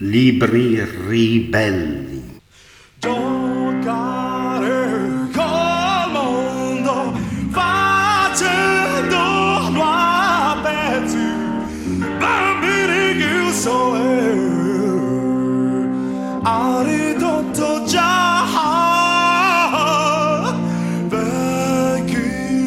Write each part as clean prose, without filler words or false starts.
Libri ribelli. Giocare col mondo facendolo a pezzi, bambini chiusi ha ridotto già vecchi.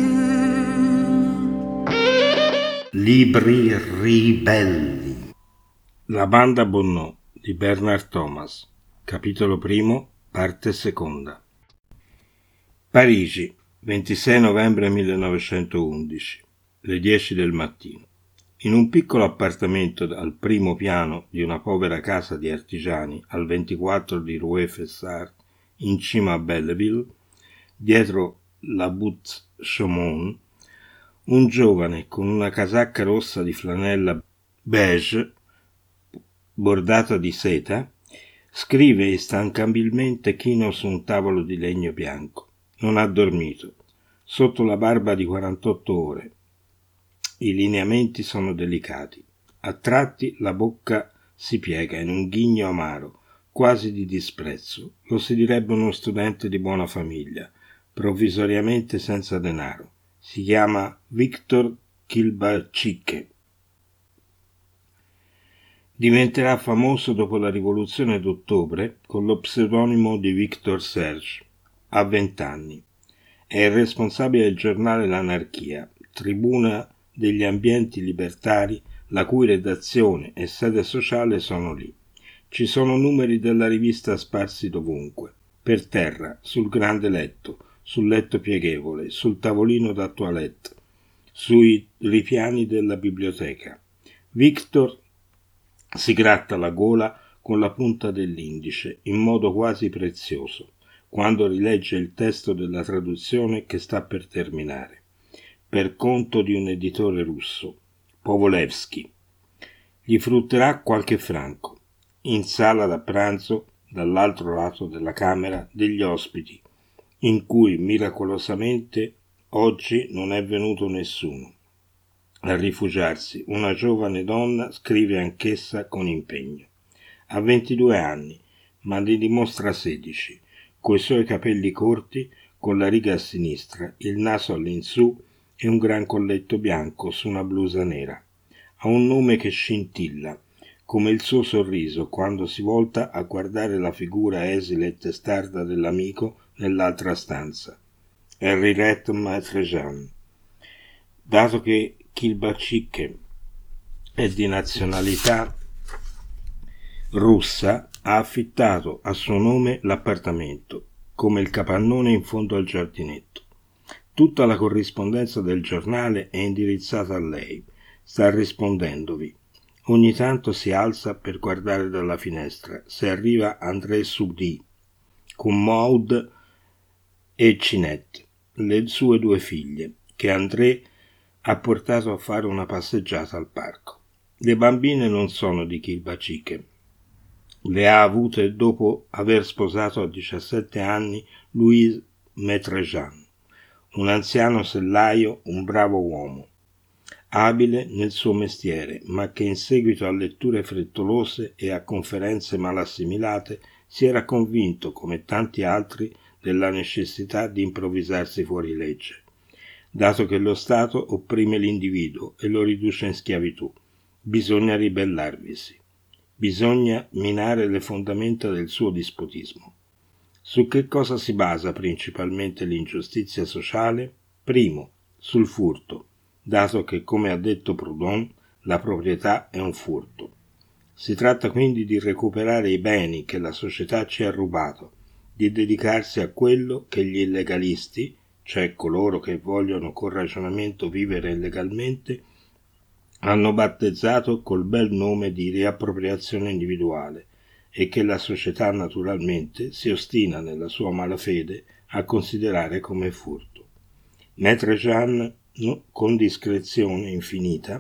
Libri ribelli. La banda Bonnò di Bernard Thomas, capitolo primo, parte seconda. Parigi, 26 novembre 1911, le 10 del mattino. In un piccolo appartamento al primo piano di una povera casa di artigiani al 24 di Rue Fessard, in cima a Belleville, dietro la Butte Chaumont, un giovane con una casacca rossa di flanella beige bordata di seta scrive instancabilmente chino su un tavolo di legno bianco. Non ha dormito. Sotto la barba di 48 ore. I lineamenti sono delicati. A tratti la bocca si piega in un ghigno amaro, quasi di disprezzo. Lo si direbbe uno studente di buona famiglia, provvisoriamente senza denaro. Si chiama Victor Kilbacique. Diventerà famoso dopo la rivoluzione d'ottobre con lo pseudonimo di Victor Serge. Ha 20 anni. È il responsabile del giornale L'Anarchia, tribuna degli ambienti libertari, la cui redazione e sede sociale sono lì. Ci sono numeri della rivista sparsi dovunque, per terra, sul grande letto, sul letto pieghevole, sul tavolino da toilette, sui ripiani della biblioteca. Victor si gratta la gola con la punta dell'indice, in modo quasi prezioso, quando rilegge il testo della traduzione che sta per terminare, per conto di un editore russo, Povolevsky. Gli frutterà qualche franco. In sala da pranzo, dall'altro lato della camera, degli ospiti, in cui miracolosamente oggi non è venuto nessuno. A rifugiarsi, una giovane donna scrive anch'essa con impegno. Ha 22 anni, ma ne dimostra 16, coi suoi capelli corti, con la riga a sinistra, il naso all'insù e un gran colletto bianco su una blusa nera. Ha un nome che scintilla, come il suo sorriso quando si volta a guardare la figura esile e testarda dell'amico nell'altra stanza. Henriette Maître-Jean. Dato che Kilbacique è di nazionalità russa, ha affittato a suo nome l'appartamento, come il capannone in fondo al giardinetto. Tutta la corrispondenza del giornale è indirizzata a lei, sta rispondendovi. Ogni tanto si alza per guardare dalla finestra, se arriva André Soudy, con Maud e Cinette, le sue 2 figlie, che André ha portato a fare una passeggiata al parco. Le bambine non sono di Kilbacique. Le ha avute dopo aver sposato a 17 anni Louise Maître-Jean, un anziano sellaio, un bravo uomo, abile nel suo mestiere, ma che in seguito a letture frettolose e a conferenze mal assimilate si era convinto, come tanti altri, della necessità di improvvisarsi fuori legge, dato che lo Stato opprime l'individuo e lo riduce in schiavitù. Bisogna ribellarvisi. Bisogna minare le fondamenta del suo dispotismo. Su che cosa si basa principalmente l'ingiustizia sociale? Primo, sul furto, dato che, come ha detto Proudhon, la proprietà è un furto. Si tratta quindi di recuperare i beni che la società ci ha rubato, di dedicarsi a quello che gli illegalisti, cioè coloro che vogliono con ragionamento vivere illegalmente, hanno battezzato col bel nome di riappropriazione individuale e che la società naturalmente si ostina nella sua malafede a considerare come furto. Maître-Jean, con discrezione infinita,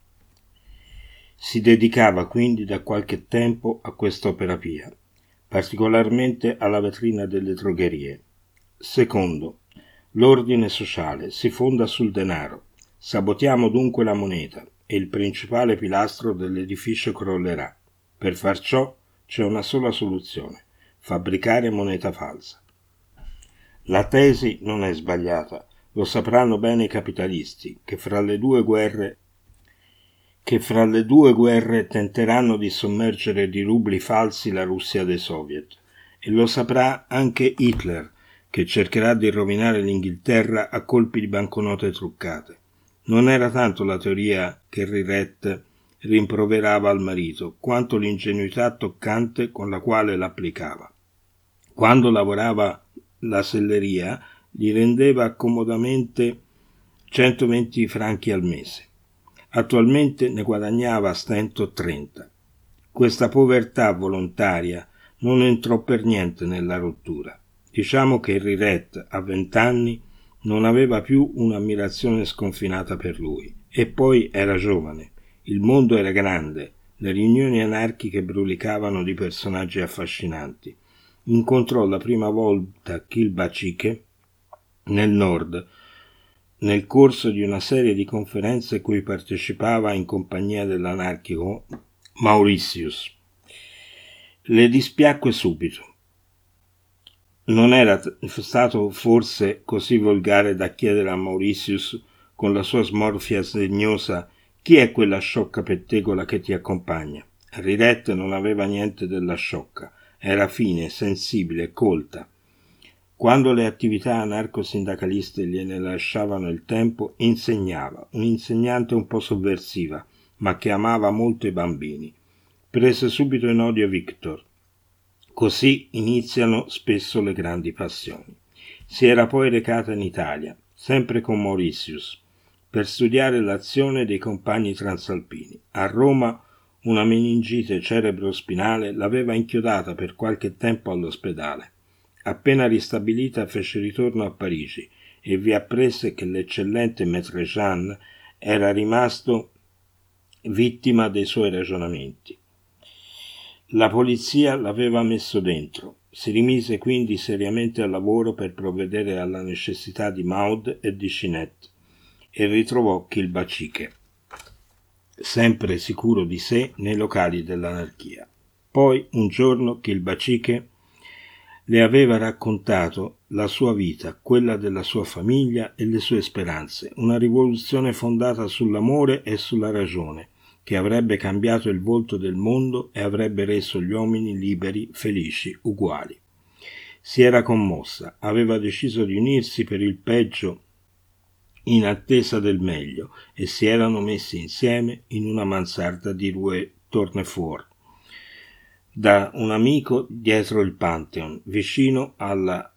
si dedicava quindi da qualche tempo a quest'opera pia, particolarmente alla vetrina delle drogherie. Secondo, l'ordine sociale si fonda sul denaro. Sabotiamo dunque la moneta e il principale pilastro dell'edificio crollerà. Per far ciò c'è una sola soluzione: fabbricare moneta falsa. La tesi non è sbagliata, lo sapranno bene i capitalisti, che fra le due guerre tenteranno di sommergere di rubli falsi la Russia dei Soviet. E lo saprà anche Hitler, che cercherà di rovinare l'Inghilterra a colpi di banconote truccate. Non era tanto la teoria che Rirette rimproverava al marito, quanto l'ingenuità toccante con la quale l'applicava. Quando lavorava la selleria, gli rendeva comodamente 120 franchi al mese. Attualmente ne guadagnava a stento 30. Questa povertà volontaria non entrò per niente nella rottura. Diciamo che Rirette, a 20 anni, non aveva più un'ammirazione sconfinata per lui. E poi era giovane. Il mondo era grande, le riunioni anarchiche brulicavano di personaggi affascinanti. Incontrò la prima volta Kilbachike nel nord, nel corso di una serie di conferenze cui partecipava in compagnia dell'anarchico Mauritius. Le dispiacque subito. Non era stato forse così volgare da chiedere a Mauritius, con la sua smorfia sdegnosa: chi è quella sciocca pettegola che ti accompagna? Rirette non aveva niente della sciocca, era fine, sensibile, colta. Quando le attività anarco-sindacaliste gliene lasciavano il tempo, insegnava, un'insegnante un po' sovversiva, ma che amava molto i bambini. Prese subito in odio Victor. Così iniziano spesso le grandi passioni. Si era poi recata in Italia, sempre con Mauritius, per studiare l'azione dei compagni transalpini. A Roma una meningite cerebrospinale l'aveva inchiodata per qualche tempo all'ospedale. Appena ristabilita fece ritorno a Parigi e vi apprese che l'eccellente Maître Jean era rimasto vittima dei suoi ragionamenti. La polizia l'aveva messo dentro. Si rimise quindi seriamente al lavoro per provvedere alla necessità di Maud e di Chinette e ritrovò Kilbachike, sempre sicuro di sé nei locali dell'anarchia. Poi un giorno Kilbachike le aveva raccontato la sua vita, quella della sua famiglia e le sue speranze, una rivoluzione fondata sull'amore e sulla ragione, che avrebbe cambiato il volto del mondo e avrebbe reso gli uomini liberi, felici, uguali. Si era commossa, aveva deciso di unirsi per il peggio in attesa del meglio e si erano messi insieme in una mansarda di Rue Tournefort, da un amico dietro il Pantheon, vicino alla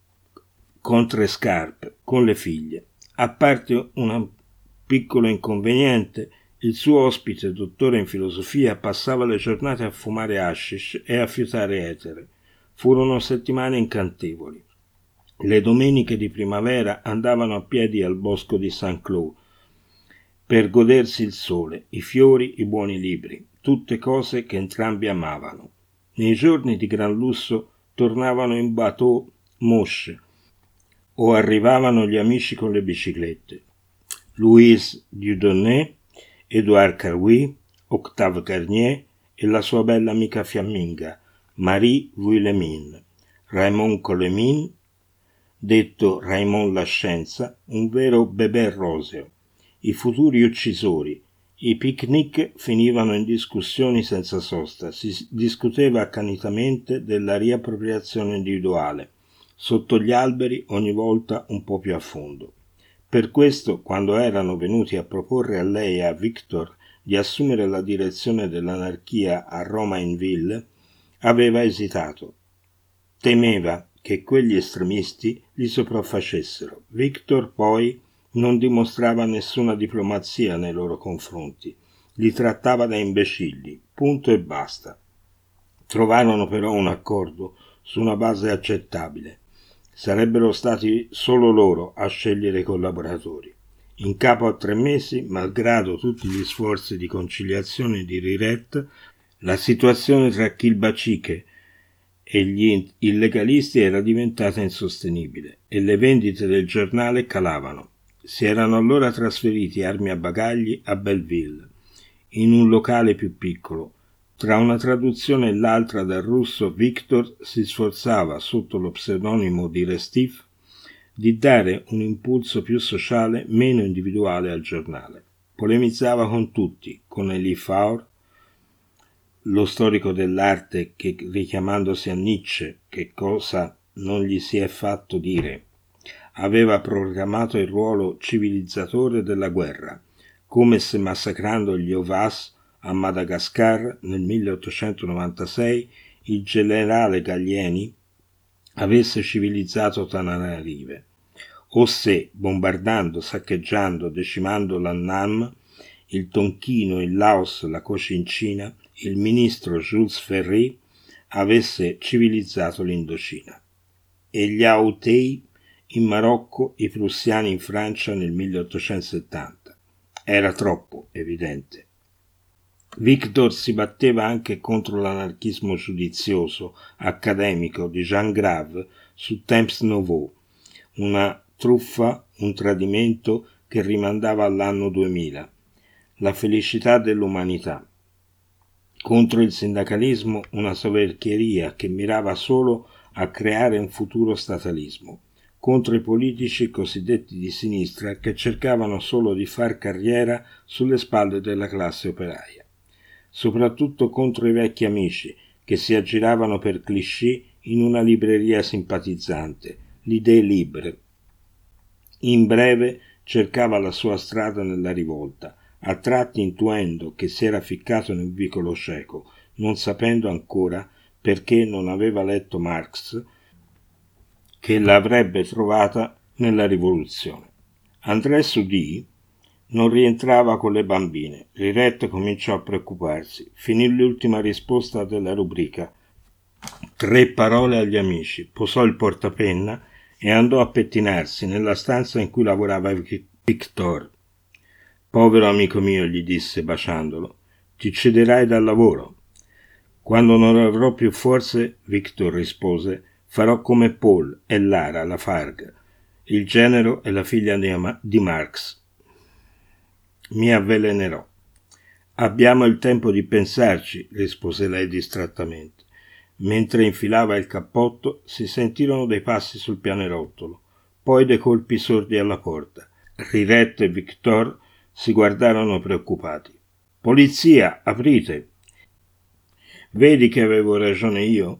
Contrescarpe, con le figlie. A parte un piccolo inconveniente, il suo ospite, dottore in filosofia, passava le giornate a fumare hashish e a fiutare etere. Furono settimane incantevoli. Le domeniche di primavera andavano a piedi al bosco di Saint-Cloud per godersi il sole, i fiori, i buoni libri, tutte cose che entrambi amavano. Nei giorni di gran lusso tornavano in bateau mosche o arrivavano gli amici con le biciclette. Louise Dieudonné, Édouard Carouy, Octave Garnier e la sua bella amica fiamminga, Marie Vuillemin, Raymond Colemin, detto Raymond la Scienza, un vero bebè roseo, i futuri uccisori. I picnic finivano in discussioni senza sosta, si discuteva accanitamente della riappropriazione individuale, sotto gli alberi ogni volta un po' più a fondo. Per questo, quando erano venuti a proporre a lei e a Victor di assumere la direzione dell'anarchia a Romainville, aveva esitato. Temeva che quegli estremisti li sopraffacessero. Victor poi non dimostrava nessuna diplomazia nei loro confronti. Li trattava da imbecilli, punto e basta. Trovarono però un accordo su una base accettabile. Sarebbero stati solo loro a scegliere i collaboratori. In capo a 3 mesi, malgrado tutti gli sforzi di conciliazione di Rirette, la situazione tra Kilbachike e gli illegalisti era diventata insostenibile e le vendite del giornale calavano. Si erano allora trasferiti armi a bagagli a Belleville, in un locale più piccolo, Tra una traduzione e l'altra dal russo, Viktor si sforzava, sotto lo pseudonimo di Restif, di dare un impulso più sociale, meno individuale al giornale. Polemizzava con tutti, con Elie Faur, lo storico dell'arte che, richiamandosi a Nietzsche, che cosa non gli si è fatto dire, aveva proclamato il ruolo civilizzatore della guerra, come se massacrando gli Ovas a Madagascar nel 1896 il generale Gallieni avesse civilizzato Tananarive, o se, bombardando, saccheggiando, decimando l'Annam, il Tonchino, il Laos, la Cocincina, il ministro Jules Ferry avesse civilizzato l'Indocina, e gli Autei in Marocco, i prussiani in Francia nel 1870. Era troppo evidente. Viktor si batteva anche contro l'anarchismo giudizioso, accademico di Jean Grave su Temps Nouveau, una truffa, un tradimento che rimandava all'anno 2000, la felicità dell'umanità. Contro il sindacalismo, una soverchieria che mirava solo a creare un futuro statalismo. Contro i politici cosiddetti di sinistra che cercavano solo di far carriera sulle spalle della classe operaia. Soprattutto contro i vecchi amici che si aggiravano per Clichy in una libreria simpatizzante, l'Idée Libre. In breve cercava la sua strada nella rivolta, a tratti intuendo che si era ficcato nel vicolo cieco, non sapendo ancora perché non aveva letto Marx, che l'avrebbe trovata nella rivoluzione. André Sudi non rientrava con le bambine. Rirette cominciò a preoccuparsi. Finì l'ultima risposta della rubrica. 3 parole agli amici. Posò il portapenna e andò a pettinarsi nella stanza in cui lavorava Victor. Povero amico mio, gli disse baciandolo, ti cederai dal lavoro. Quando non avrò più forze, Victor rispose, farò come Paul e Lara Lafargue, il genero e la figlia di Marx. Mi avvelenerò. Abbiamo il tempo di pensarci, rispose lei distrattamente. Mentre infilava il cappotto si sentirono dei passi sul pianerottolo, poi dei colpi sordi alla porta. Rirette e Victor si guardarono preoccupati. Polizia, aprite! Vedi che avevo ragione io?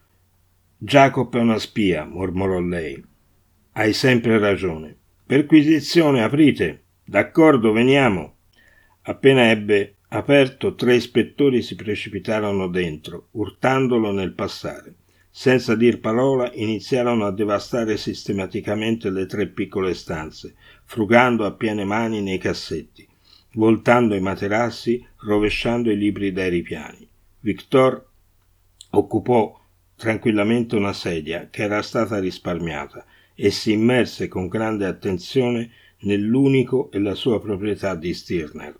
Jacob è una spia, mormorò lei. Hai sempre ragione. Perquisizione, aprite! D'accordo, veniamo. Appena ebbe aperto, 3 ispettori si precipitarono dentro, urtandolo nel passare. Senza dir parola iniziarono a devastare sistematicamente le 3 piccole stanze, frugando a piene mani nei cassetti, voltando i materassi, rovesciando i libri dai ripiani. Victor occupò tranquillamente una sedia che era stata risparmiata e si immerse con grande attenzione nell'unico e la sua proprietà di Stirner.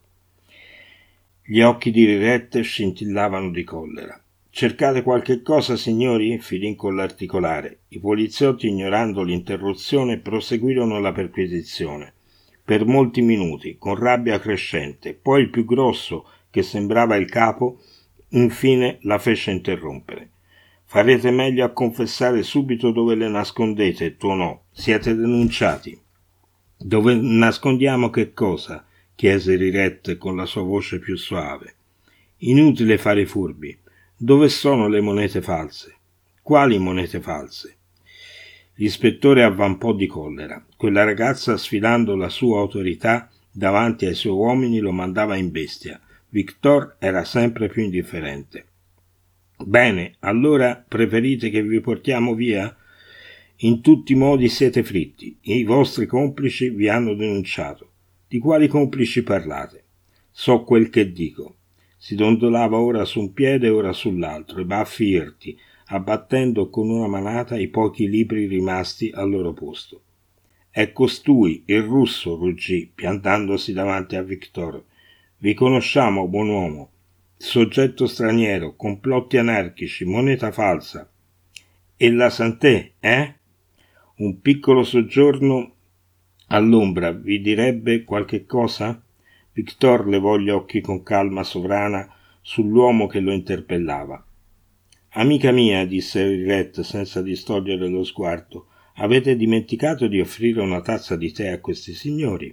Gli occhi di Rirette scintillavano di collera. Cercate qualche cosa, signori? Filì con l'articolare. I poliziotti, ignorando l'interruzione, proseguirono la perquisizione. Per molti minuti, con rabbia crescente, poi il più grosso, che sembrava il capo, infine la fece interrompere. Farete meglio a confessare subito dove le nascondete, tuonò. Siete denunciati. Dove nascondiamo che cosa? Chiese Rirette con la sua voce più suave. Inutile fare i furbi. Dove sono le monete false? Quali monete false? L'ispettore avvampò di collera. Quella ragazza, sfidando la sua autorità davanti ai suoi uomini, lo mandava in bestia. Victor era sempre più indifferente. Bene, allora preferite che vi portiamo via? In tutti i modi siete fritti. I vostri complici vi hanno denunciato. Di quali complici parlate? So quel che dico. Si dondolava ora su un piede e ora sull'altro, i baffi irti, abbattendo con una manata i pochi libri rimasti al loro posto. È costui, il russo, ruggì, piantandosi davanti a Victor. Vi conosciamo, buon uomo. Soggetto straniero, complotti anarchici, moneta falsa. E la Santé, eh? Un piccolo soggiorno all'ombra vi direbbe qualche cosa? Victor levò gli occhi con calma sovrana sull'uomo che lo interpellava. «Amica mia», disse Rirette senza distogliere lo sguardo, «avete dimenticato di offrire una tazza di tè a questi signori?»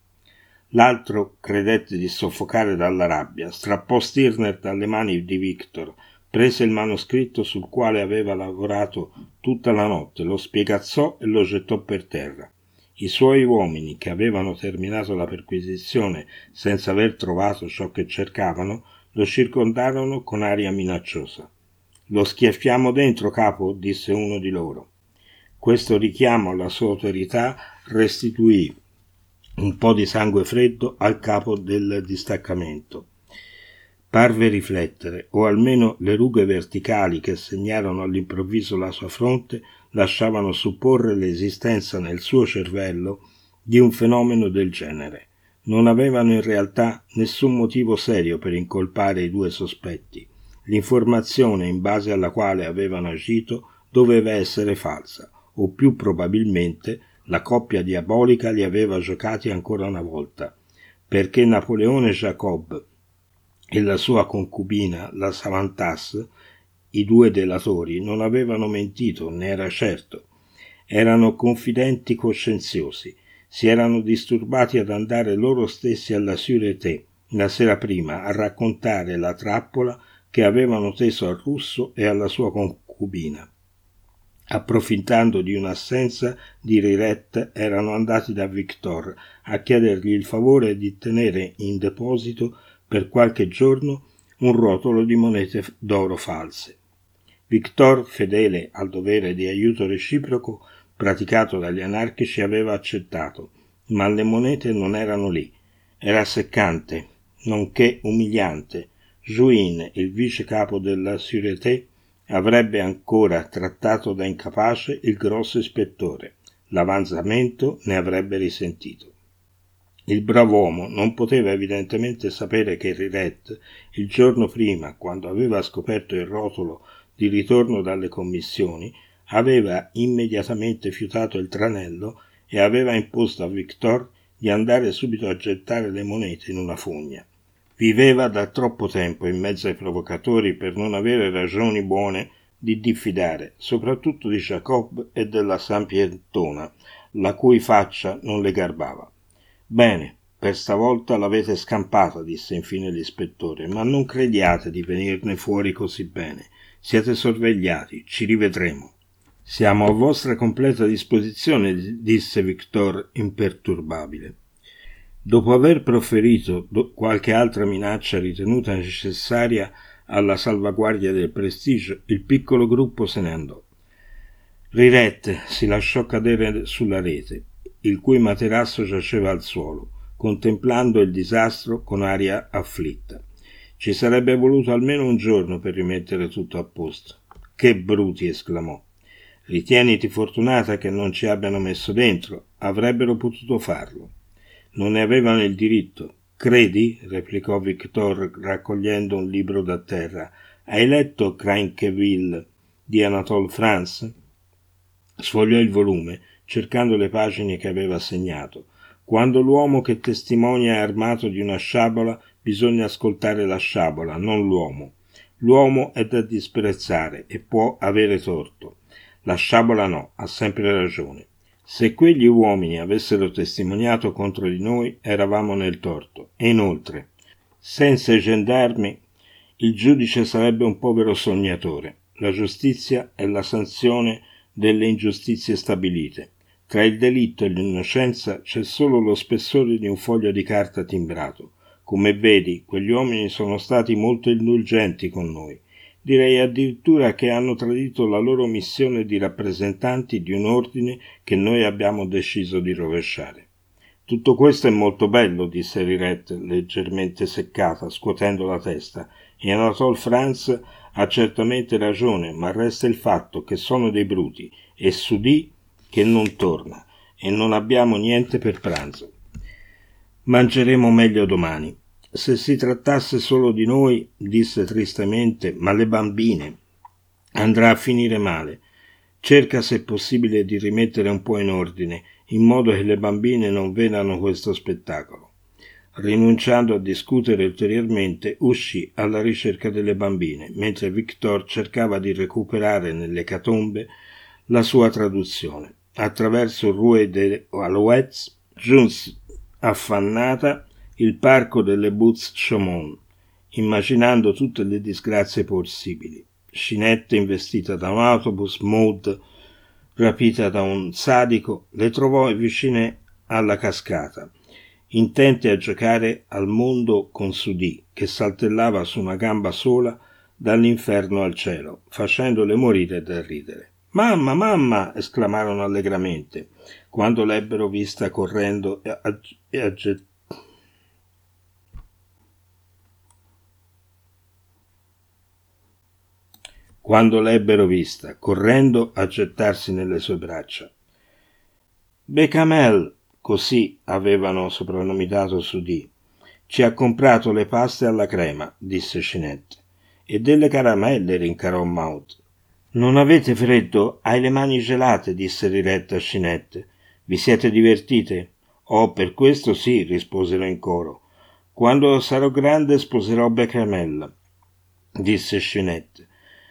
L'altro credette di soffocare dalla rabbia, strappò Stirner dalle mani di Victor, prese il manoscritto sul quale aveva lavorato tutta la notte, lo spiegazzò e lo gettò per terra. I suoi uomini, che avevano terminato la perquisizione senza aver trovato ciò che cercavano, lo circondarono con aria minacciosa. «Lo schiaffiamo dentro, capo», disse uno di loro. Questo richiamo alla sua autorità restituì un po' di sangue freddo al capo del distaccamento. Parve riflettere, o almeno le rughe verticali che segnarono all'improvviso la sua fronte lasciavano supporre l'esistenza nel suo cervello di un fenomeno del genere. Non avevano in realtà nessun motivo serio per incolpare i due sospetti. L'informazione in base alla quale avevano agito doveva essere falsa, o più probabilmente la coppia diabolica li aveva giocati ancora una volta, perché Napoleone Jacob e la sua concubina, la Savantas, i due delatori, non avevano mentito, ne era certo. Erano confidenti coscienziosi, si erano disturbati ad andare loro stessi alla Sûreté la sera prima a raccontare la trappola che avevano teso al russo e alla sua concubina. Approfittando di un'assenza di Rirette, erano andati da Victor a chiedergli il favore di tenere in deposito per qualche giorno un rotolo di monete d'oro false. Victor, fedele al dovere di aiuto reciproco praticato dagli anarchici, aveva accettato, ma le monete non erano lì. Era seccante, nonché umiliante. Juin, il vice capo della Sûreté, avrebbe ancora trattato da incapace il grosso ispettore. L'avanzamento ne avrebbe risentito. Il brav'uomo non poteva evidentemente sapere che Rirette, il giorno prima, quando aveva scoperto il rotolo di ritorno dalle commissioni, aveva immediatamente fiutato il tranello e aveva imposto a Victor di andare subito a gettare le monete in una fogna. Viveva da troppo tempo in mezzo ai provocatori per non avere ragioni buone di diffidare, soprattutto di Jacob e della Sapientona, la cui faccia non le garbava. «Bene, per stavolta l'avete scampata», disse infine l'ispettore, «ma non crediate di venirne fuori così bene. Siete sorvegliati, ci rivedremo». «Siamo a vostra completa disposizione», disse Victor imperturbabile. Dopo aver proferito qualche altra minaccia ritenuta necessaria alla salvaguardia del prestigio, il piccolo gruppo se ne andò. Rirette si lasciò cadere sulla rete, il cui materasso giaceva al suolo, contemplando il disastro con aria afflitta. Ci sarebbe voluto almeno un giorno per rimettere tutto a posto. «Che bruti!» esclamò. «Ritieniti fortunata che non ci abbiano messo dentro. Avrebbero potuto farlo. Non ne avevano il diritto. Credi?» replicò Victor raccogliendo un libro da terra. «Hai letto Crainqueville di Anatole France?» Sfogliò il volume, cercando le pagine che aveva segnato. «Quando l'uomo che testimonia è armato di una sciabola, bisogna ascoltare la sciabola, non l'uomo. L'uomo è da disprezzare e può avere torto. La sciabola no, ha sempre ragione. Se quegli uomini avessero testimoniato contro di noi, eravamo nel torto. E inoltre, senza i gendarmi, il giudice sarebbe un povero sognatore. La giustizia è la sanzione delle ingiustizie stabilite. Tra il delitto e l'innocenza c'è solo lo spessore di un foglio di carta timbrato. Come vedi, quegli uomini sono stati molto indulgenti con noi. Direi addirittura che hanno tradito la loro missione di rappresentanti di un ordine che noi abbiamo deciso di rovesciare». «Tutto questo è molto bello», disse Rirette, leggermente seccata, scuotendo la testa, «e Anatole France ha certamente ragione, ma resta il fatto che sono dei bruti, e s'udì che non torna, e non abbiamo niente per pranzo. Mangeremo meglio domani». «Se si trattasse solo di noi», disse tristemente, «ma le bambine?» «Andrà a finire male. Cerca se possibile di rimettere un po' in ordine, in modo che le bambine non vedano questo spettacolo». Rinunciando a discutere ulteriormente, uscì alla ricerca delle bambine, mentre Victor cercava di recuperare nell'ecatombe la sua traduzione. Attraverso Rue des Alouettes giunse affannata il parco delle Buttes-Chaumont, immaginando tutte le disgrazie possibili. Scinette investita da un autobus, Maud rapita da un sadico, le trovò vicine alla cascata, intente a giocare al mondo con Sudì, che saltellava su una gamba sola dall'inferno al cielo, facendole morire dal ridere. «Mamma, mamma!» esclamarono allegramente, quando l'ebbero vista correndo a gettarsi nelle sue braccia. «Bechamel», così avevano soprannominato Sudì, «ci ha comprato le paste alla crema», disse Scinette. «E delle caramelle», rincarò Maud. «Non avete freddo? Hai le mani gelate», disse riretta Scinette. «Vi siete divertite?» «Oh, per questo sì», risposero in coro. «Quando sarò grande sposerò Bechamel», disse Scinette,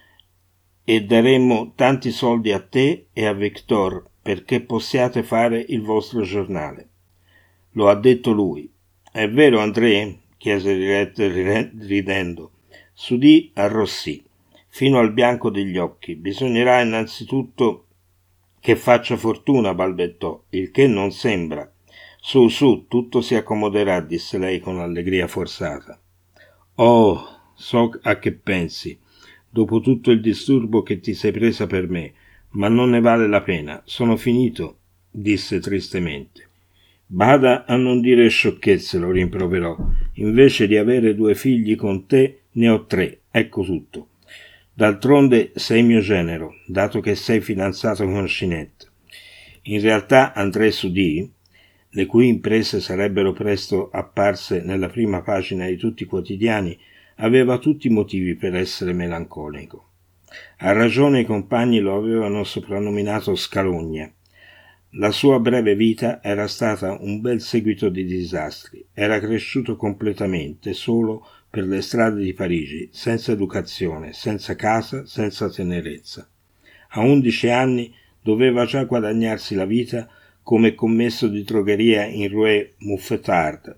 «e daremo tanti soldi a te e a Victor perché possiate fare il vostro giornale». Lo ha detto lui. «È vero, André?» chiese Rirette ridendo. Sudì arrossì fino al bianco degli occhi. «Bisognerà innanzitutto che faccia fortuna», balbettò, «il che non sembra». «Su, su, tutto si accomoderà», disse lei con allegria forzata. «Oh, so a che pensi, dopo tutto il disturbo che ti sei presa per me, ma non ne vale la pena. Sono finito», disse tristemente. «Bada a non dire sciocchezze», lo rimproverò. «Invece di avere 2 figli con te, ne ho 3, ecco tutto. D'altronde sei mio genero, dato che sei fidanzato con Scinette». In realtà André Sudì, le cui imprese sarebbero presto apparse nella prima pagina di tutti i quotidiani, aveva tutti i motivi per essere melanconico. A ragione i compagni lo avevano soprannominato Scalogna. La sua breve vita era stata un bel seguito di disastri. Era cresciuto completamente solo per le strade di Parigi, senza educazione, senza casa, senza tenerezza. A 11 anni doveva già guadagnarsi la vita come commesso di drogheria in Rue Mouffetard,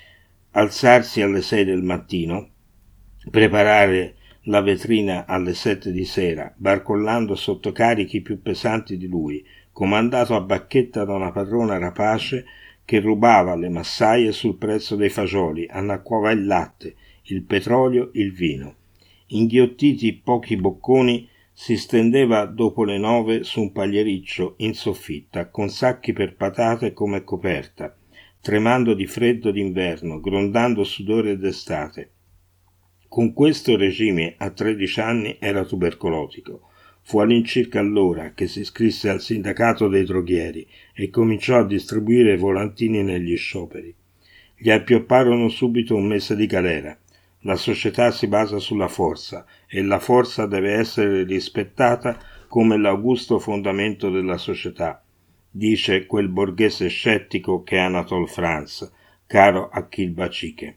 alzarsi alle 6 del mattino, preparare la vetrina alle 7 di sera, barcollando sotto carichi più pesanti di lui, comandato a bacchetta da una padrona rapace che rubava le massaie sul prezzo dei fagioli, annacquava il latte, il petrolio, il vino. Inghiottiti pochi bocconi, si stendeva dopo le 9 su un pagliericcio in soffitta, con sacchi per patate come coperta, tremando di freddo d'inverno, grondando sudore d'estate. Con questo regime a 13 anni era tubercolotico. Fu all'incirca allora che si iscrisse al sindacato dei droghieri e cominciò a distribuire volantini negli scioperi. Gli appiopparono subito un mese di galera. La società si basa sulla forza e la forza deve essere rispettata come l'augusto fondamento della società, dice quel borghese scettico che è Anatole France, caro Achille Baciche.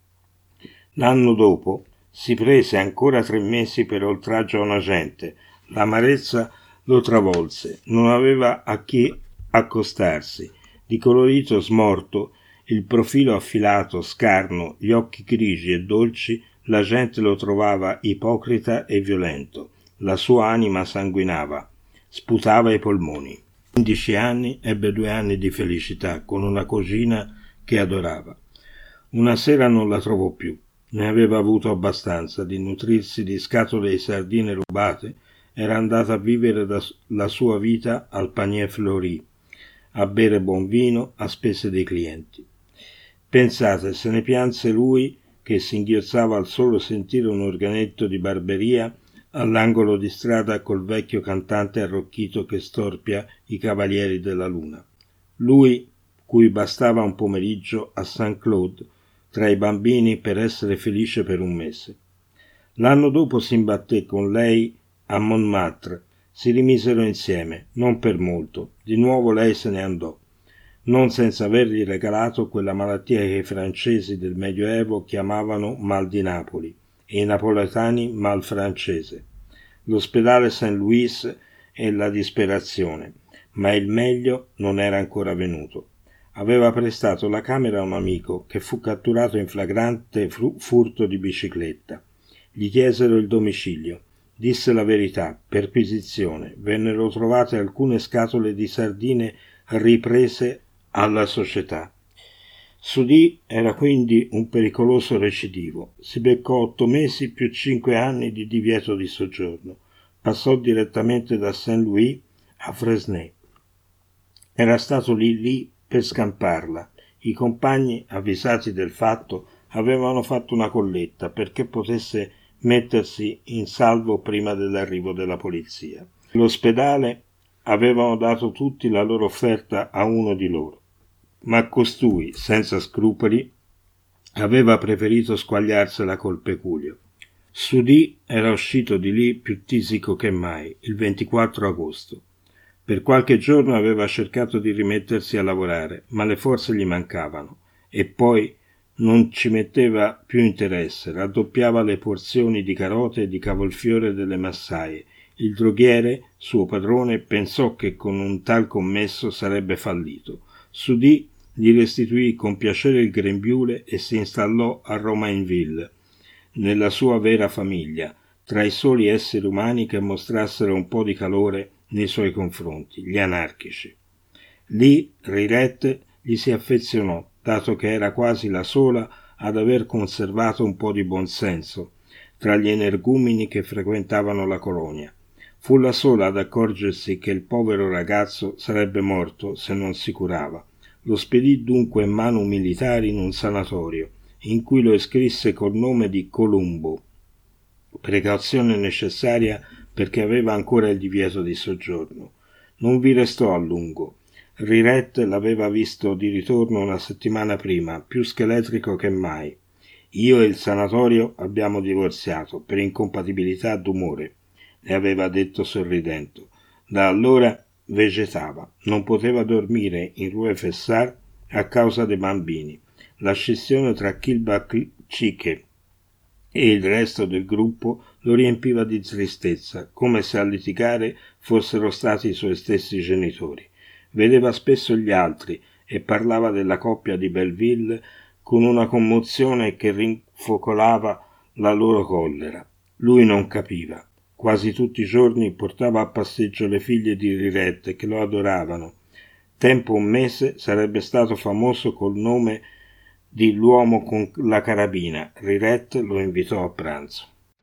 L'anno dopo si prese ancora 3 mesi per oltraggio a un agente. L'amarezza lo travolse, non aveva a chi accostarsi. Di colorito smorto, il profilo affilato, scarno, gli occhi grigi e dolci, la gente lo trovava ipocrita e violento. La sua anima sanguinava, sputava i polmoni. 15 anni ebbe 2 anni di felicità con una cugina che adorava. Una sera non la trovò più. Ne aveva avuto abbastanza di nutrirsi di scatole di sardine rubate. Era andata a vivere la sua vita al Panier Fleuri, a bere buon vino a spese dei clienti. Pensate, se ne pianse lui che singhiozzava al solo sentire un organetto di barberia all'angolo di strada col vecchio cantante arrocchito che storpia i Cavalieri della Luna. Lui, cui bastava un pomeriggio a Saint-Claude tra i bambini per essere felice per un mese. L'anno dopo si imbatté con lei a Montmartre, si rimisero insieme, non per molto, di nuovo lei se ne andò. non senza avergli regalato quella malattia che i francesi del Medioevo chiamavano mal di Napoli e i napoletani mal francese. L'ospedale St. Louis e la disperazione, ma il meglio non era ancora venuto. Aveva prestato la camera a un amico che fu catturato in flagrante furto di bicicletta. Gli chiesero il domicilio. Disse la verità, perquisizione. Vennero trovate alcune scatole di sardine riprese alla società. Sudì era quindi un pericoloso recidivo. Si beccò 8 mesi più 5 anni di divieto di soggiorno. Passò direttamente da St. Louis a Fresnay. Era stato lì per scamparla. I compagni, avvisati del fatto, avevano fatto una colletta perché potesse mettersi in salvo prima dell'arrivo della polizia. L'ospedale avevano dato tutti la loro offerta a uno di loro, ma costui, senza scrupoli, aveva preferito squagliarsela col peculio. Sudì era uscito di lì più tisico che mai, il 24 agosto. Per qualche giorno aveva cercato di rimettersi a lavorare, ma le forze gli mancavano, e poi non ci metteva più interesse, raddoppiava le porzioni di carote e di cavolfiore delle massaie. Il droghiere, suo padrone, pensò che con un tal commesso sarebbe fallito. Sudì gli restituì con piacere il grembiule e si installò a Romainville, nella sua vera famiglia, tra i soli esseri umani che mostrassero un po' di calore nei suoi confronti, gli anarchici. Lì Rirette gli si affezionò, dato che era quasi la sola ad aver conservato un po' di buonsenso tra gli energumeni che frequentavano la colonia. Fu la sola ad accorgersi che il povero ragazzo sarebbe morto se non si curava. Lo spedì dunque in mano militari in un sanatorio, in cui lo iscrisse col nome di Columbo, precauzione necessaria perché aveva ancora il divieto di soggiorno. Non vi restò a lungo. Rirette l'aveva visto di ritorno una settimana prima, più scheletrico che mai. Io e il sanatorio abbiamo divorziato per incompatibilità d'umore, le aveva detto sorridendo. Da allora vegetava, non poteva dormire in Rue Fessard a causa dei bambini. La scissione tra Kilbach Ciche e il resto del gruppo lo riempiva di tristezza, come se a litigare fossero stati i suoi stessi genitori. Vedeva spesso gli altri e parlava della coppia di Belleville con una commozione che rinfocolava la loro collera. Lui non capiva. Quasi tutti i giorni portava a passeggio le figlie di Rirette che lo adoravano. Tempo un mese sarebbe stato famoso col nome di l'uomo con la carabina. Rirette lo invitò a pranzo.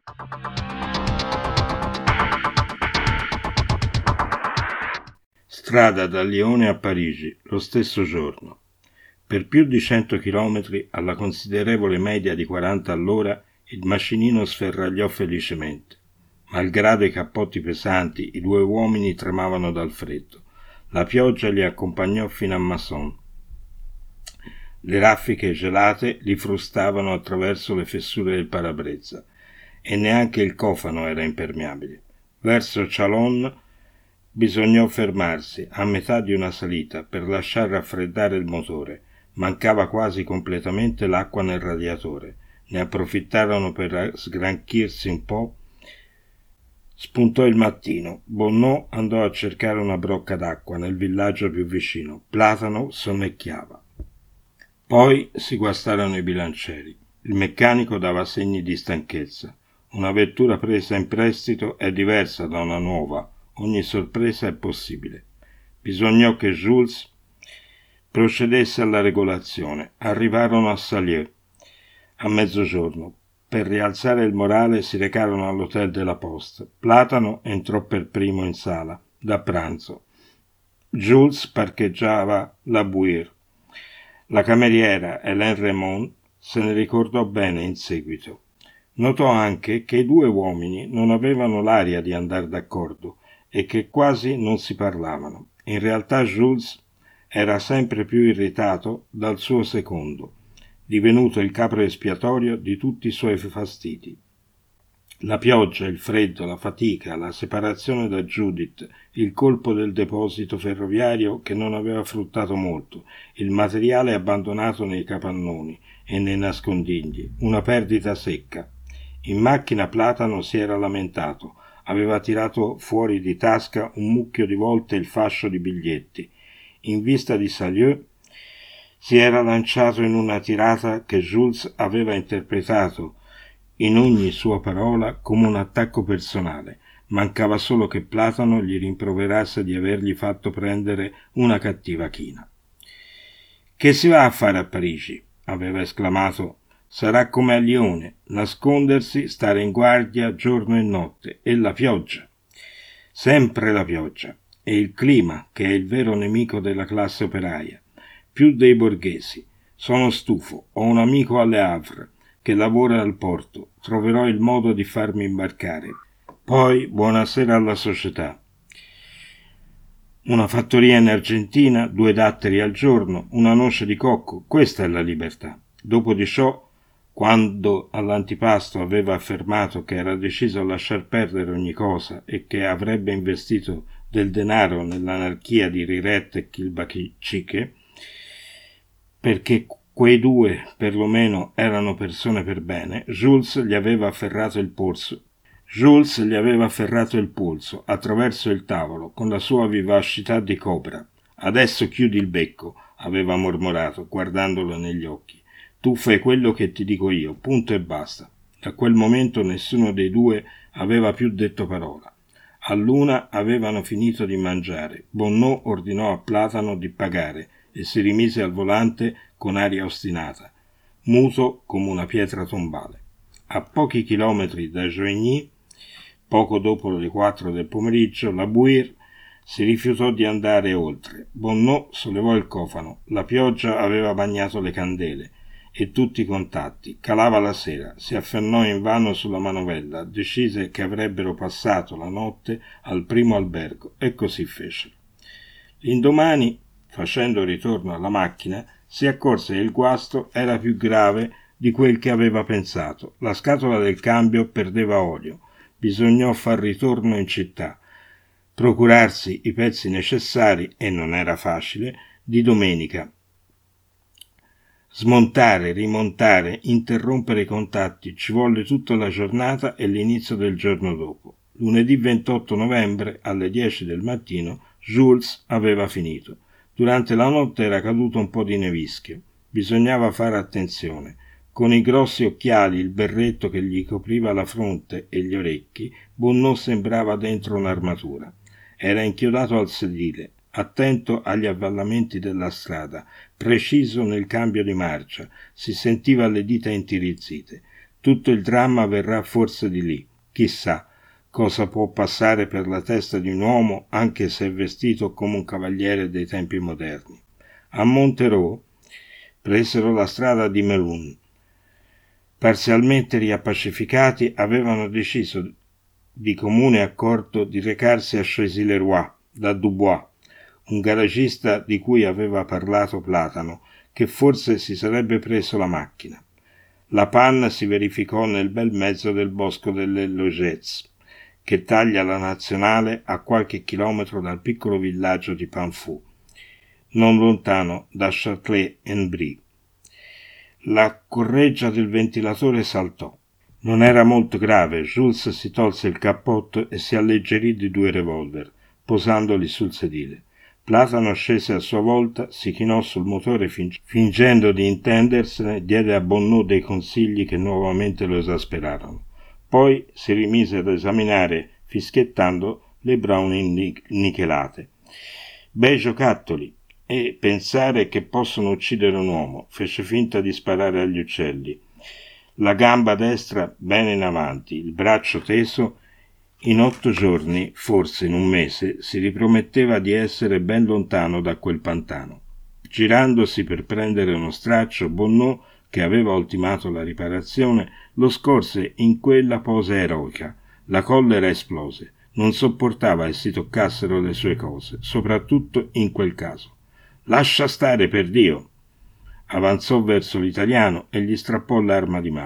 Strada da Lione a Parigi, lo stesso giorno. Per più di 100 chilometri, alla considerevole media di 40 all'ora, il macinino sferragliò felicemente. Malgrado i cappotti pesanti, i 2 uomini tremavano dal freddo. La pioggia li accompagnò fino a Masson. Le raffiche gelate li frustavano attraverso le fessure del parabrezza e neanche il cofano era impermeabile. Verso Chalon bisognò fermarsi a metà di una salita per lasciar raffreddare il motore. Mancava quasi completamente l'acqua nel radiatore. Ne approfittarono per sgranchirsi un po'. Spuntò il mattino. Bonnot andò a cercare una brocca d'acqua nel villaggio più vicino. Platano sonnecchiava. Poi si guastarono i bilancieri. Il meccanico dava segni di stanchezza. Una vettura presa in prestito è diversa da una nuova. Ogni sorpresa è possibile. Bisognò che Jules procedesse alla regolazione. Arrivarono a Salieu a mezzogiorno. Per rialzare il morale si recarono all'hotel della Poste. Platano entrò per primo in sala, da pranzo. Jules parcheggiava la Bouire. La cameriera Hélène Raymond se ne ricordò bene in seguito. Notò anche che i 2 uomini non avevano l'aria di andar d'accordo e che quasi non si parlavano. In realtà Jules era sempre più irritato dal suo secondo, divenuto il capro espiatorio di tutti i suoi fastidi. La pioggia, il freddo, la fatica, la separazione da Judith, il colpo del deposito ferroviario che non aveva fruttato molto, il materiale abbandonato nei capannoni e nei nascondigli, una perdita secca. In macchina Platano si era lamentato, aveva tirato fuori di tasca un mucchio di volte il fascio di biglietti. In vista di Salieu si era lanciato in una tirata che Jules aveva interpretato in ogni sua parola come un attacco personale. Mancava solo che Platano gli rimproverasse di avergli fatto prendere una cattiva china. «Che si va a fare a Parigi?» aveva esclamato. «Sarà come a Lione, nascondersi, stare in guardia giorno e notte, e la pioggia. Sempre la pioggia, e il clima, che è il vero nemico della classe operaia, più dei borghesi. Sono stufo, ho un amico alle Havre che lavora al porto, troverò il modo di farmi imbarcare. Poi buonasera alla società. Una fattoria in Argentina, 2 datteri al giorno, una noce di cocco, questa è la libertà». Dopo di ciò, quando all'antipasto aveva affermato che era deciso a lasciar perdere ogni cosa e che avrebbe investito del denaro nell'anarchia di Riret e Kilbaciche, perché quei due perlomeno erano persone per bene, Jules gli aveva afferrato il polso attraverso il tavolo con la sua vivacità di cobra. «Adesso chiudi il becco», aveva mormorato, guardandolo negli occhi. «Tu fai quello che ti dico io, punto e basta». Da quel momento nessuno dei due aveva più detto parola. All'1 avevano finito di mangiare. Bonnot ordinò a Platano di pagare e si rimise al volante con aria ostinata, muto come una pietra tombale. A pochi chilometri da Joigny, poco dopo le 4 del pomeriggio, la Bouir si rifiutò di andare oltre. Bonnot sollevò il cofano. La pioggia aveva bagnato le candele e tutti i contatti. Calava la sera. Si affannò invano sulla manovella. Decise che avrebbero passato la notte al primo albergo e così fecero. L'indomani, facendo ritorno alla macchina, si accorse che il guasto era più grave di quel che aveva pensato. La scatola del cambio perdeva olio. Bisognò far ritorno in città, procurarsi i pezzi necessari, e non era facile, di domenica. Smontare, rimontare, interrompere i contatti, ci volle tutta la giornata e l'inizio del giorno dopo. Lunedì 28 novembre, alle 10 del mattino, Jules aveva finito. Durante la notte era caduto un po' di nevischio. Bisognava fare attenzione. Con i grossi occhiali, il berretto che gli copriva la fronte e gli orecchi, Bonnot sembrava dentro un'armatura. Era inchiodato al sedile, attento agli avvallamenti della strada, preciso nel cambio di marcia, si sentiva le dita intirizzite. Tutto il dramma verrà forse di lì. Chissà cosa può passare per la testa di un uomo, anche se è vestito come un cavaliere dei tempi moderni. A Montereau presero la strada di Melun. Parzialmente riappacificati, avevano deciso di comune accordo di recarsi a Choisy-le-Roi da Dubois, un garagista di cui aveva parlato Platano, che forse si sarebbe preso la macchina. La panne si verificò nel bel mezzo del bosco delle Logets, che taglia la nazionale a qualche chilometro dal piccolo villaggio di Panfou, non lontano da Châtelet-en-Brie. La correggia del ventilatore saltò. Non era molto grave. Jules si tolse il cappotto e si alleggerì di 2 revolver, posandoli sul sedile. Platano scese a sua volta, si chinò sul motore fingendo di intendersene, diede a Bonnot dei consigli che nuovamente lo esasperarono. Poi si rimise ad esaminare, fischiettando, le Browning nichelate. «Bei giocattoli! E pensare che possono uccidere un uomo», fece finta di sparare agli uccelli. La gamba destra bene in avanti, il braccio teso. In 8 giorni, forse in un mese, si riprometteva di essere ben lontano da quel pantano. Girandosi per prendere uno straccio, Bonnot, che aveva ultimato la riparazione, lo scorse in quella posa eroica. La collera esplose. Non sopportava che si toccassero le sue cose, soprattutto in quel caso. «Lascia stare, per Dio!» Avanzò verso l'italiano e gli strappò l'arma di mano.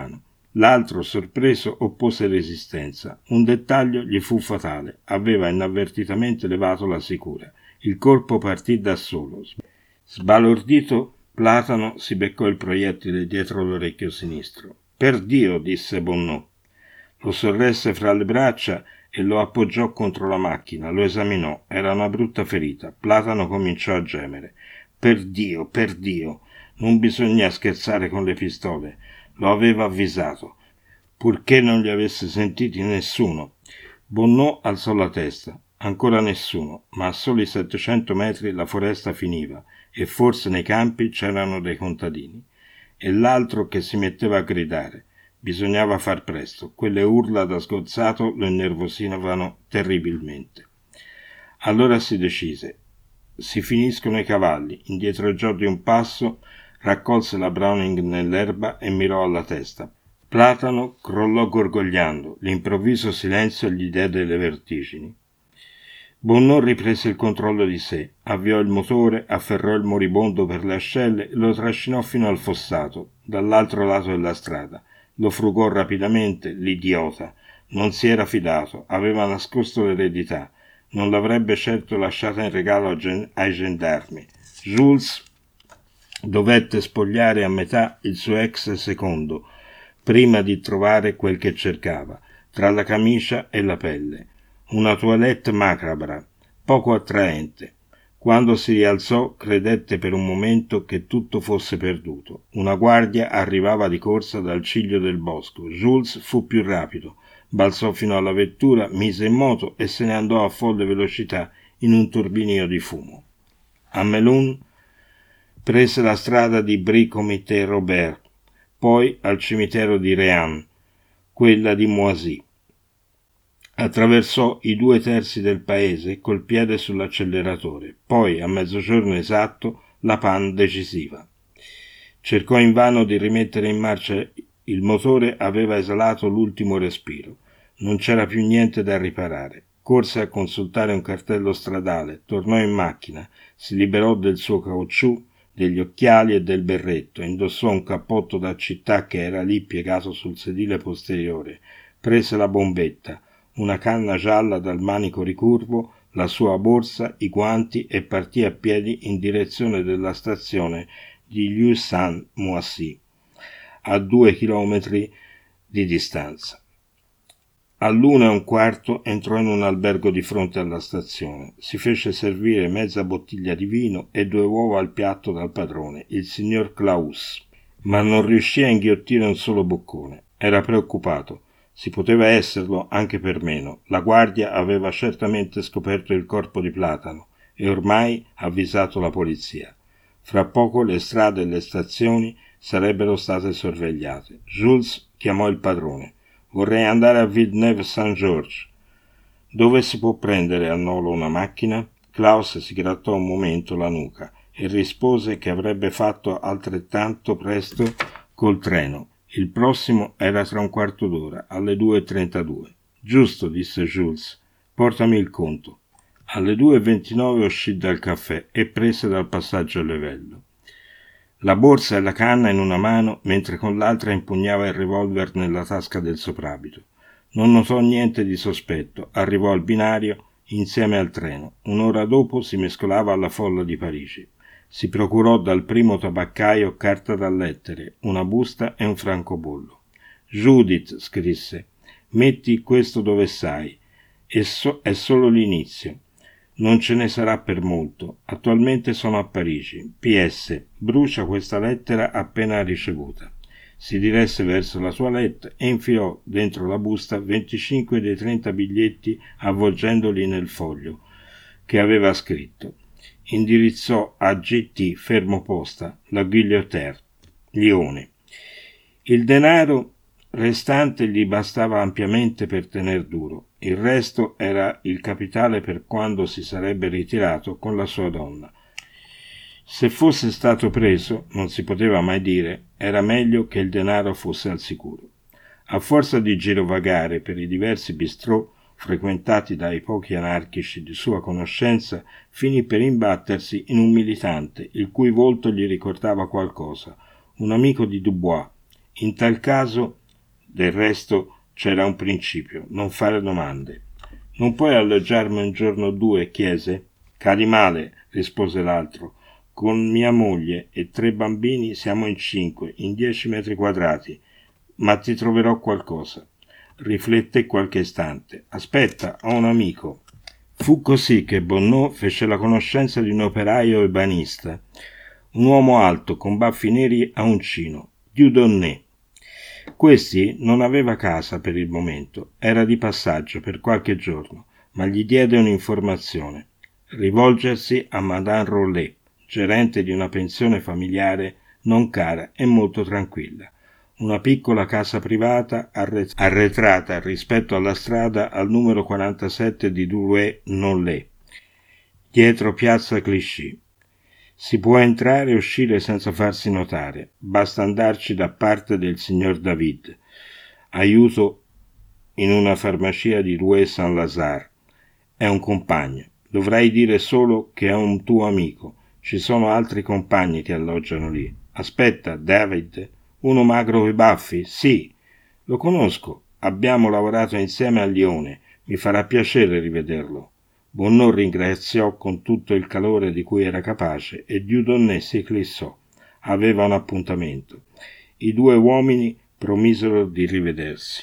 L'altro, sorpreso, oppose resistenza. Un dettaglio gli fu fatale. Aveva inavvertitamente levato la sicura. Il colpo partì da solo. Sbalordito, Platano si beccò il proiettile dietro l'orecchio sinistro. «Per Dio!» disse Bonnò. Lo sorresse fra le braccia e lo appoggiò contro la macchina. Lo esaminò. Era una brutta ferita. Platano cominciò a gemere. «Per Dio! Per Dio! Non bisogna scherzare con le pistole!» Lo aveva avvisato, purché non li avesse sentiti nessuno. Bonnò alzò la testa. Ancora nessuno, ma a soli 700 metri la foresta finiva e forse nei campi c'erano dei contadini. E l'altro che si metteva a gridare. Bisognava far presto. Quelle urla da sgozzato lo innervosivano terribilmente. Allora si decise. Si finiscono i cavalli. Indietreggiò di un passo, raccolse la Browning nell'erba e mirò alla testa. Platano crollò gorgogliando. L'improvviso silenzio gli diede le vertigini. Bonnò riprese il controllo di sé, avviò il motore, afferrò il moribondo per le ascelle e lo trascinò fino al fossato, dall'altro lato della strada. Lo frugò rapidamente, l'idiota. Non si era fidato, aveva nascosto l'eredità. Non l'avrebbe certo lasciata in regalo ai gendarmi. Jules dovette spogliare a metà il suo ex secondo, prima di trovare quel che cercava, tra la camicia e la pelle. Una toilette macabra, poco attraente. Quando si rialzò, credette per un momento che tutto fosse perduto. Una guardia arrivava di corsa dal ciglio del bosco. Jules fu più rapido, balzò fino alla vettura, mise in moto e se ne andò a folle velocità in un turbinio di fumo. A Melun prese la strada di Brie-Comité-Robert, poi al cimitero di Réan, quella di Moisy. Attraversò i 2/3 del paese col piede sull'acceleratore, poi a mezzogiorno esatto la panne decisiva. Cercò invano di rimettere in marcia il motore, aveva esalato l'ultimo respiro. Non c'era più niente da riparare. Corse a consultare un cartello stradale, tornò in macchina, si liberò del suo caucciù, degli occhiali e del berretto, indossò un cappotto da città che era lì piegato sul sedile posteriore, prese la bombetta, una canna gialla dal manico ricurvo, la sua borsa, i guanti e partì a piedi in direzione della stazione di Lieu-Saint-Moisy, a 2 chilometri di distanza. all'1:15 entrò in un albergo di fronte alla stazione. Si fece servire mezza bottiglia di vino e 2 uova al piatto dal padrone, il signor Claus, ma non riuscì a inghiottire un solo boccone. Era preoccupato. Si poteva esserlo anche per meno. La guardia aveva certamente scoperto il corpo di Platano e ormai avvisato la polizia. Fra poco le strade e le stazioni sarebbero state sorvegliate. Jules chiamò il padrone. «Vorrei andare a Villeneuve-Saint-Georges. Dove si può prendere a Nolo una macchina?» Klaus si grattò un momento la nuca e rispose che avrebbe fatto altrettanto presto col treno. Il prossimo era tra un quarto d'ora, alle 2:32. «Giusto», disse Jules. «Portami il conto». Alle 2:29 uscì dal caffè e prese dal passaggio a livello la borsa e la canna in una mano, mentre con l'altra impugnava il revolver nella tasca del soprabito. Non notò niente di sospetto. Arrivò al binario insieme al treno. Un'ora dopo si mescolava alla folla di Parigi. Si procurò dal primo tabaccaio carta da lettere, una busta e un francobollo. «Judith», scrisse, «metti questo dove sai. È solo l'inizio. Non ce ne sarà per molto. Attualmente sono a Parigi. PS. Brucia questa lettera appena ricevuta». Si diresse verso la toilette e infilò dentro la busta 25 dei 30 biglietti avvolgendoli nel foglio che aveva scritto. Indirizzò a GT fermo posta, la Guillotière, Lione. Il denaro restante gli bastava ampiamente per tener duro. Il resto era il capitale per quando si sarebbe ritirato con la sua donna. Se fosse stato preso, non si poteva mai dire, era meglio che il denaro fosse al sicuro. A forza di girovagare per i diversi bistrò frequentati dai pochi anarchici di sua conoscenza, finì per imbattersi in un militante, il cui volto gli ricordava qualcosa, un amico di Dubois, in tal caso Del resto c'era un principio: non fare domande. Non puoi alloggiarmi un giorno o due? Chiese. Cadi male, rispose l'altro. Con mia moglie e 3 bambini siamo in 5, in 10 metri quadrati, ma ti troverò qualcosa. Riflette qualche istante. Aspetta, ho un amico. Fu così che Bonnot fece la conoscenza di un operaio ebanista, un uomo alto con baffi neri a uncino, Dieudonné. Questi non aveva casa per il momento, era di passaggio per qualche giorno, ma gli diede un'informazione: rivolgersi a Madame Rollet, gerente di una pensione familiare non cara e molto tranquilla, una piccola casa privata arretrata rispetto alla strada al numero 47 di Douai-Nollet, dietro piazza Clichy. Si può entrare e uscire senza farsi notare, basta andarci da parte del signor David, aiuto in una farmacia di Rue Saint-Lazare. È un compagno. Dovrai dire solo che è un tuo amico. Ci sono altri compagni che alloggiano lì. Aspetta, David, uno magro coi baffi? Sì, lo conosco. Abbiamo lavorato insieme a Lione. Mi farà piacere rivederlo. Bonnot ringraziò con tutto il calore di cui era capace e Dieudonné si eclissò. Aveva un appuntamento. I 2 uomini promisero di rivedersi.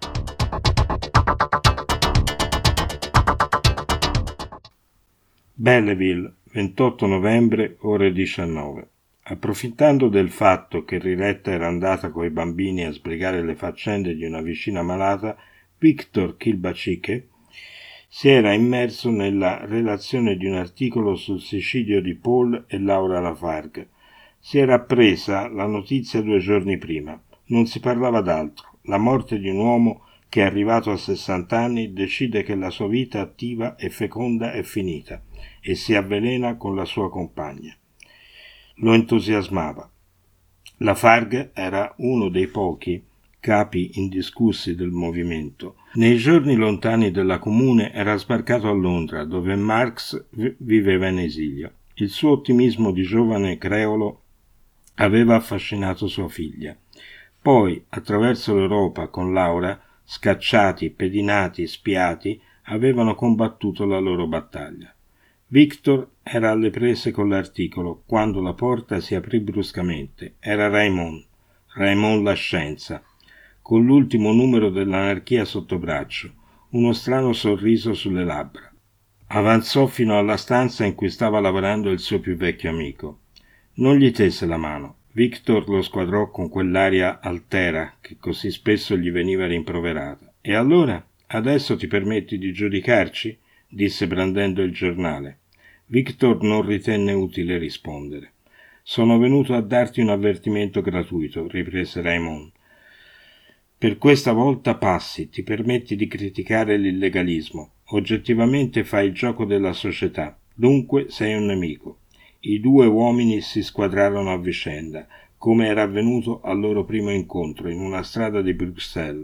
Belleville, 28 novembre, ore 19. Approfittando del fatto che Riretta era andata coi bambini a sbrigare le faccende di una vicina malata, Victor Kilbaciche si era immerso nella relazione di un articolo sul suicidio di Paul e Laura Lafargue. Si era appresa la notizia 2 giorni prima. Non si parlava d'altro. La morte di un uomo che, arrivato a 60 anni, decide che la sua vita attiva e feconda è finita e si avvelena con la sua compagna. Lo entusiasmava. Lafargue era uno dei pochi capi indiscussi del movimento. Nei giorni lontani della Comune era sbarcato a Londra, dove Marx viveva in esilio. Il suo ottimismo di giovane creolo aveva affascinato sua figlia. Poi, attraverso l'Europa con Laura, scacciati, pedinati, spiati, avevano combattuto la loro battaglia. Victor era alle prese con l'articolo quando la porta si aprì bruscamente. Era Raymond La Scienza, con l'ultimo numero dell'Anarchia sotto braccio, uno strano sorriso sulle labbra. Avanzò fino alla stanza in cui stava lavorando il suo più vecchio amico. Non gli tese la mano. Victor lo squadrò con quell'aria altera che così spesso gli veniva rimproverata. E allora? Adesso ti permetti di giudicarci? Disse brandendo il giornale. Victor non ritenne utile rispondere. Sono venuto a darti un avvertimento gratuito, riprese Raymond. Per questa volta passi, ti permetti di criticare l'illegalismo. Oggettivamente fai il gioco della società, dunque sei un nemico. I 2 uomini si squadrarono a vicenda, come era avvenuto al loro primo incontro in una strada di Bruxelles.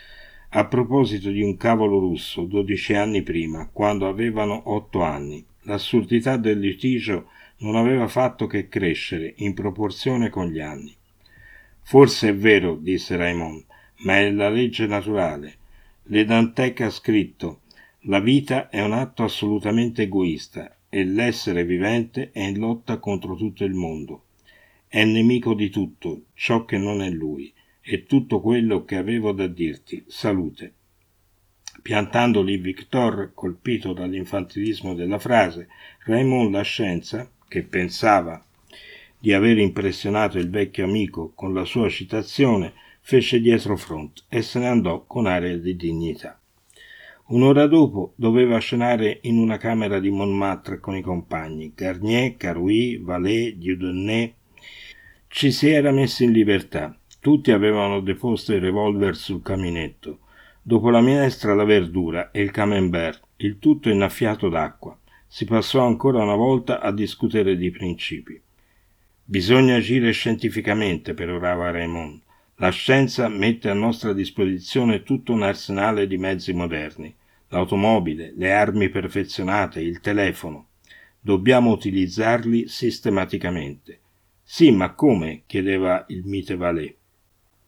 A proposito di un cavolo russo, 12 anni prima, quando avevano 8 anni, l'assurdità del litigio non aveva fatto che crescere in proporzione con gli anni. Forse è vero, disse Raymond, ma è la legge naturale. Le Dantec ha scritto: la vita è un atto assolutamente egoista e l'essere vivente è in lotta contro tutto il mondo. È nemico di tutto ciò che non è lui. È tutto quello che avevo da dirti. Salute. Piantando lì Victor, colpito dall'infantilismo della frase, Raymond La Scienza, che pensava di aver impressionato il vecchio amico con la sua citazione, fece dietro front e se ne andò con aria di dignità. Un'ora dopo doveva cenare in una camera di Montmartre con i compagni, Garnier, Carouy, Vallée, Dieudonné. Ci si era messi in libertà. Tutti avevano deposto i revolver sul caminetto. Dopo la minestra la verdura e il camembert, il tutto innaffiato d'acqua. Si passò ancora una volta a discutere di principi. Bisogna agire scientificamente, perorava Raymond. La scienza mette a nostra disposizione tutto un arsenale di mezzi moderni. L'automobile, le armi perfezionate, il telefono. Dobbiamo utilizzarli sistematicamente. Sì, ma come? Chiedeva il mite Vallée.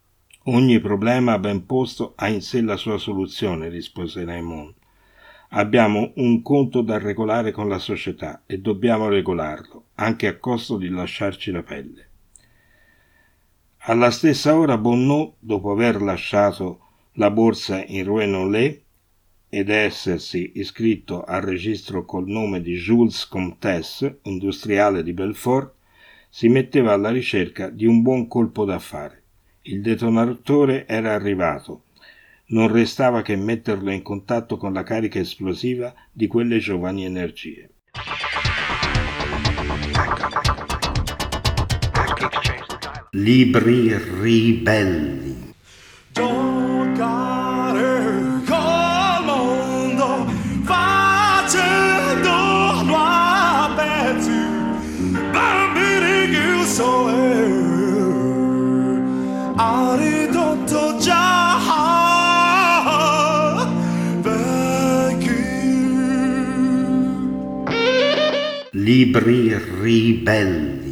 Ogni problema ben posto ha in sé la sua soluzione, rispose Raymond. Abbiamo un conto da regolare con la società e dobbiamo regolarlo, anche a costo di lasciarci la pelle. Alla stessa ora Bonnot, dopo aver lasciato la borsa in Rue Nollet ed essersi iscritto al registro col nome di Jules Comtesse, industriale di Belfort, si metteva alla ricerca di un buon colpo d'affare. Il detonatore era arrivato. Non restava che metterlo in contatto con la carica esplosiva di quelle giovani energie. Libri ribelli. Giocare col mondo facendolo a pezzi, bambini chiusi ha ridotto già vecchi. Libri ribelli.